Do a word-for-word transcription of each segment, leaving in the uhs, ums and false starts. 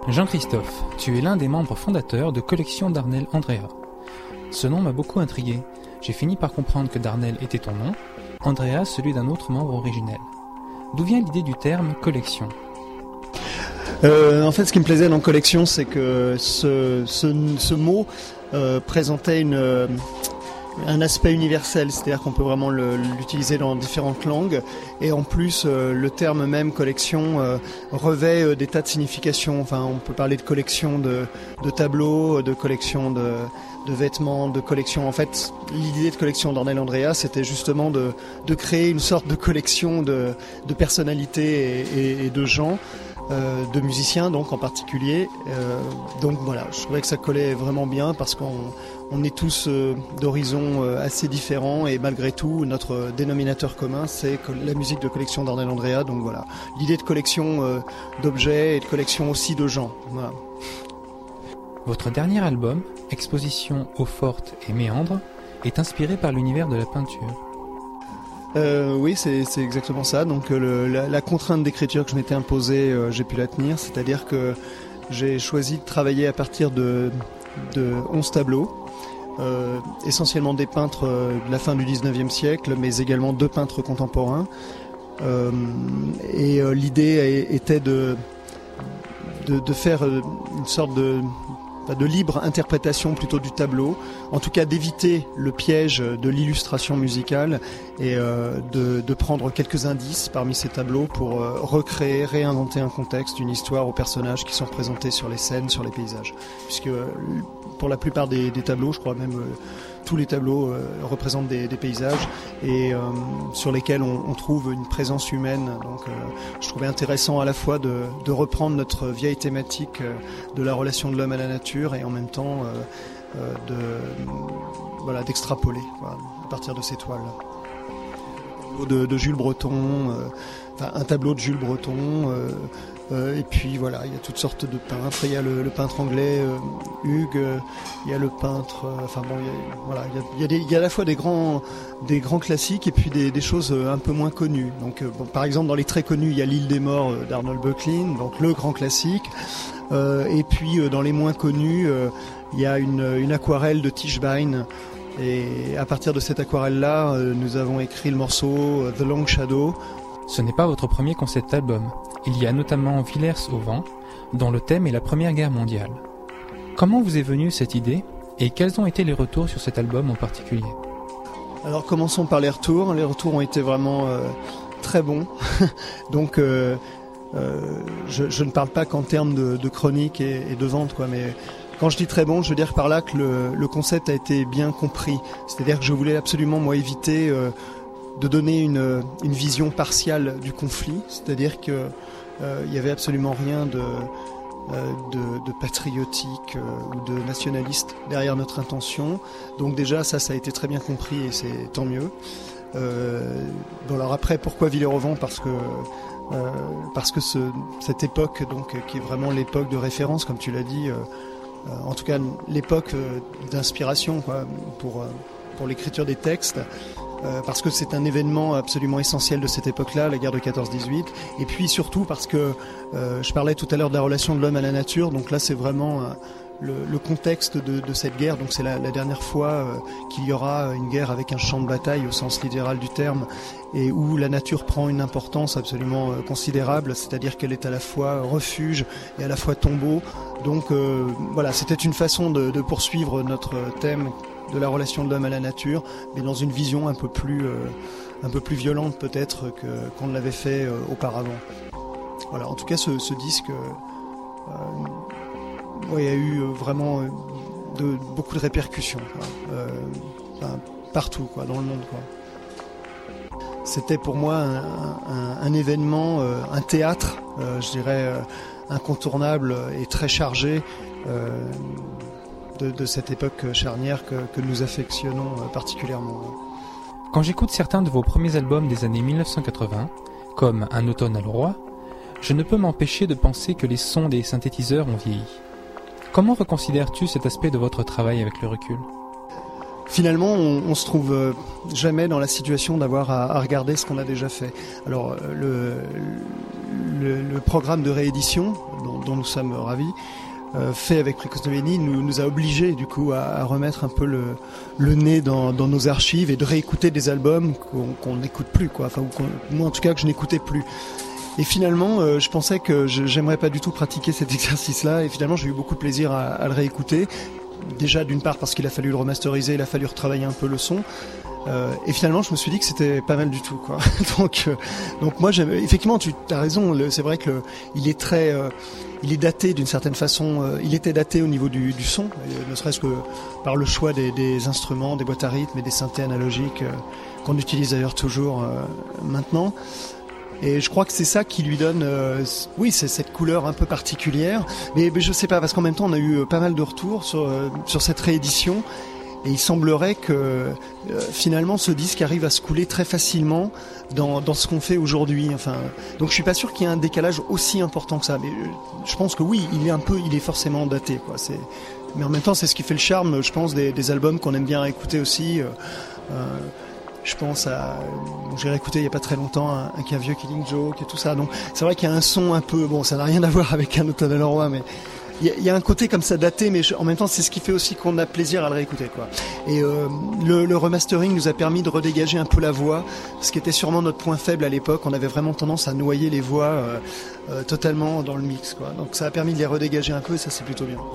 Jean-Christophe, tu es l'un des membres fondateurs de Collection Darnel Andrea. Ce nom m'a beaucoup intrigué. J'ai fini par comprendre que Darnel était ton nom, Andrea celui d'un autre membre originel. D'où vient l'idée du terme collection ? Euh, en fait, ce qui me plaisait dans collection, c'est que ce, ce, ce mot euh, présentait une, euh, un aspect universel, c'est-à-dire qu'on peut vraiment le, l'utiliser dans différentes langues, et en plus, euh, le terme même collection euh, revêt euh, des tas de significations. Enfin, on peut parler de collection de, de tableaux, de collection de, de vêtements, de collection. En fait, l'idée de collection Darnel Andrea, c'était justement de, de créer une sorte de collection de, de personnalités et, et, et de gens. Euh, de musiciens donc en particulier, euh, donc voilà, je trouvais que ça collait vraiment bien parce qu'on on est tous euh, d'horizons euh, assez différents et malgré tout notre dénominateur commun c'est la musique de collection Darnel Andrea, donc voilà, l'idée de collection euh, d'objets et de collection aussi de gens. Voilà. Votre dernier album, Exposition eau forte et méandre, est inspiré par l'univers de la peinture. Euh, oui, c'est, c'est exactement ça. Donc le, la, la contrainte d'écriture que je m'étais imposée, euh, j'ai pu la tenir. C'est-à-dire que j'ai choisi de travailler à partir de, de onze tableaux, euh, essentiellement des peintres euh, de la fin du dix-neuvième siècle, mais également deux peintres contemporains. Euh, et euh, l'idée était de, de, de faire une sorte de... de libre interprétation plutôt du tableau, en tout cas d'éviter le piège de l'illustration musicale et euh, de, de prendre quelques indices parmi ces tableaux pour euh, recréer, réinventer un contexte, une histoire aux personnages qui sont représentés sur les scènes, sur les paysages. Puisque euh, pour la plupart des, des tableaux, je crois même euh, tous les tableaux euh, représentent des, des paysages et euh, sur lesquels on, on trouve une présence humaine. Donc euh, je trouvais intéressant à la fois de, de reprendre notre vieille thématique euh, de la relation de l'homme à la nature et en même temps euh, euh, de, voilà, d'extrapoler voilà, à partir de ces toiles. De, de Jules Breton, euh, enfin, un tableau de Jules Breton, euh, euh, et puis voilà, il y a toutes sortes de peintres. Il y a le, le peintre anglais euh, Hugues, euh, il y a le peintre, euh, enfin bon, il y a, voilà, il y a, il y a, des, il y a à la fois des grands, des grands classiques et puis des, des choses un peu moins connues. Donc, euh, bon, par exemple, dans les très connus, il y a l'Île des Morts euh, d'Arnold Böcklin, donc le grand classique. Euh, et puis euh, dans les moins connus, euh, il y a une, une aquarelle de Tischbein. Et à partir de cette aquarelle-là, euh, nous avons écrit le morceau euh, The Long Shadow. Ce n'est pas votre premier concept album. Il y a notamment Villers au vent, dont le thème est la Première Guerre mondiale. Comment vous est venue cette idée et quels ont été les retours sur cet album en particulier ? Alors commençons par les retours. Les retours ont été vraiment euh, très bons. Donc euh, euh, je, je ne parle pas qu'en termes de, de chronique et, et de vente, quoi, mais quand je dis très bon, je veux dire par là que le, le concept a été bien compris. C'est-à-dire que je voulais absolument, moi, éviter euh, de donner une, une vision partiale du conflit. C'est-à-dire qu'il euh, n'y avait absolument rien de, euh, de, de patriotique euh, ou de nationaliste derrière notre intention. Donc déjà, ça, ça a été très bien compris et c'est tant mieux. Euh, bon, alors après, pourquoi Villers-au-Vent ? Parce que euh, parce que ce, cette époque, donc, qui est vraiment l'époque de référence, comme tu l'as dit. Euh, Euh, en tout cas l'époque euh, d'inspiration quoi, pour, euh, pour l'écriture des textes, euh, parce que c'est un événement absolument essentiel de cette époque-là, la guerre de quatorze dix-huit, et puis surtout parce que euh, je parlais tout à l'heure de la relation de l'homme à la nature, donc là c'est vraiment euh, le, le contexte de, de cette guerre, donc c'est la, la dernière fois euh, qu'il y aura une guerre avec un champ de bataille au sens littéral du terme, et où la nature prend une importance absolument euh, considérable, c'est-à-dire qu'elle est à la fois refuge et à la fois tombeau. Donc euh, voilà, c'était une façon de, de poursuivre notre thème de la relation de l'homme à la nature, mais dans une vision un peu plus, euh, un peu plus violente peut-être que, qu'on ne l'avait fait euh, auparavant. Voilà, en tout cas ce, ce disque, euh, ouais, il y a eu vraiment euh, de, beaucoup de répercussions, quoi. Euh, enfin, partout quoi, dans le monde, quoi. C'était pour moi un, un, un événement, euh, un théâtre, euh, je dirais, euh, incontournable et très chargé euh, de, de cette époque charnière que, que nous affectionnons particulièrement. Quand j'écoute certains de vos premiers albums des années mille neuf cent quatre-vingts, comme Un automne à Leroy, je ne peux m'empêcher de penser que les sons des synthétiseurs ont vieilli. Comment reconsidères-tu cet aspect de votre travail avec le recul ? Finalement, on, on se trouve euh, jamais dans la situation d'avoir à, à regarder ce qu'on a déjà fait. Alors, le, le, le programme de réédition dont, dont nous sommes ravis, euh, fait avec Pricosnoveni, nous, nous a obligés du coup à, à remettre un peu le, le nez dans, dans nos archives et de réécouter des albums qu'on qu'on n'écoute plus, quoi. Enfin, ou qu'on, moi en tout cas que je n'écoutais plus. Et finalement, euh, je pensais que je, j'aimerais pas du tout pratiquer cet exercice-là, et finalement j'ai eu beaucoup de plaisir à, à le réécouter. Déjà d'une part parce qu'il a fallu le remasteriser, il a fallu retravailler un peu le son. Euh, et finalement, je me suis dit que c'était pas mal du tout, quoi. donc, euh, donc moi, j'aime, effectivement, tu as raison. Le, c'est vrai que le, il est très, euh, il est daté d'une certaine façon. Euh, il était daté au niveau du, du son, euh, ne serait-ce que par le choix des, des instruments, des boîtes à rythme et des synthés analogiques euh, qu'on utilise d'ailleurs toujours euh, maintenant. Et je crois que c'est ça qui lui donne, euh, oui, c'est cette couleur un peu particulière. Mais, mais je sais pas, parce qu'en même temps, on a eu pas mal de retours sur euh, sur cette réédition. Et il semblerait que euh, finalement ce disque arrive à se couler très facilement dans, dans ce qu'on fait aujourd'hui. Enfin, donc je suis pas sûr qu'il y ait un décalage aussi important que ça. Mais je pense que oui, il est un peu, il est forcément daté, quoi. C'est, mais en même temps, c'est ce qui fait le charme, je pense, des, des albums qu'on aime bien écouter aussi. Euh, euh, je pense à, bon, j'ai réécouté il y a pas très longtemps un, un vieux Killing Joke et tout ça. Donc c'est vrai qu'il y a un son un peu, bon, ça n'a rien à voir avec Un automne à Leroy, mais il y, y a un côté comme ça daté, mais je, en même temps c'est ce qui fait aussi qu'on a plaisir à le réécouter, quoi. Et euh, le, le remastering nous a permis de redégager un peu la voix, ce qui était sûrement notre point faible à l'époque. On avait vraiment tendance à noyer les voix euh, euh, totalement dans le mix, quoi. Donc ça a permis de les redégager un peu et ça c'est plutôt bien.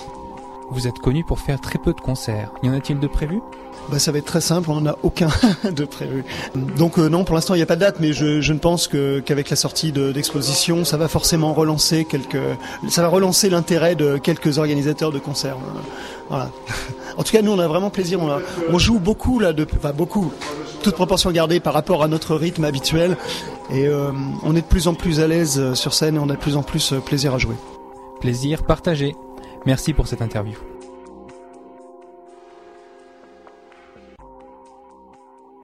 Vous êtes connu pour faire très peu de concerts. Y en a-t-il de prévus ? Bah, ça va être très simple, on n'en a aucun de prévu. Donc euh, non, pour l'instant il n'y a pas de date, mais je, je ne pense que qu'avec la sortie de, d'exposition, ça va forcément relancer quelques, ça va relancer l'intérêt de quelques organisateurs de concerts. Voilà. En tout cas, nous on a vraiment plaisir. On, a, on joue beaucoup là, de, enfin beaucoup, toute proportion gardée par rapport à notre rythme habituel, et euh, on est de plus en plus à l'aise sur scène et on a de plus en plus plaisir à jouer. Plaisir partagé. Merci pour cette interview.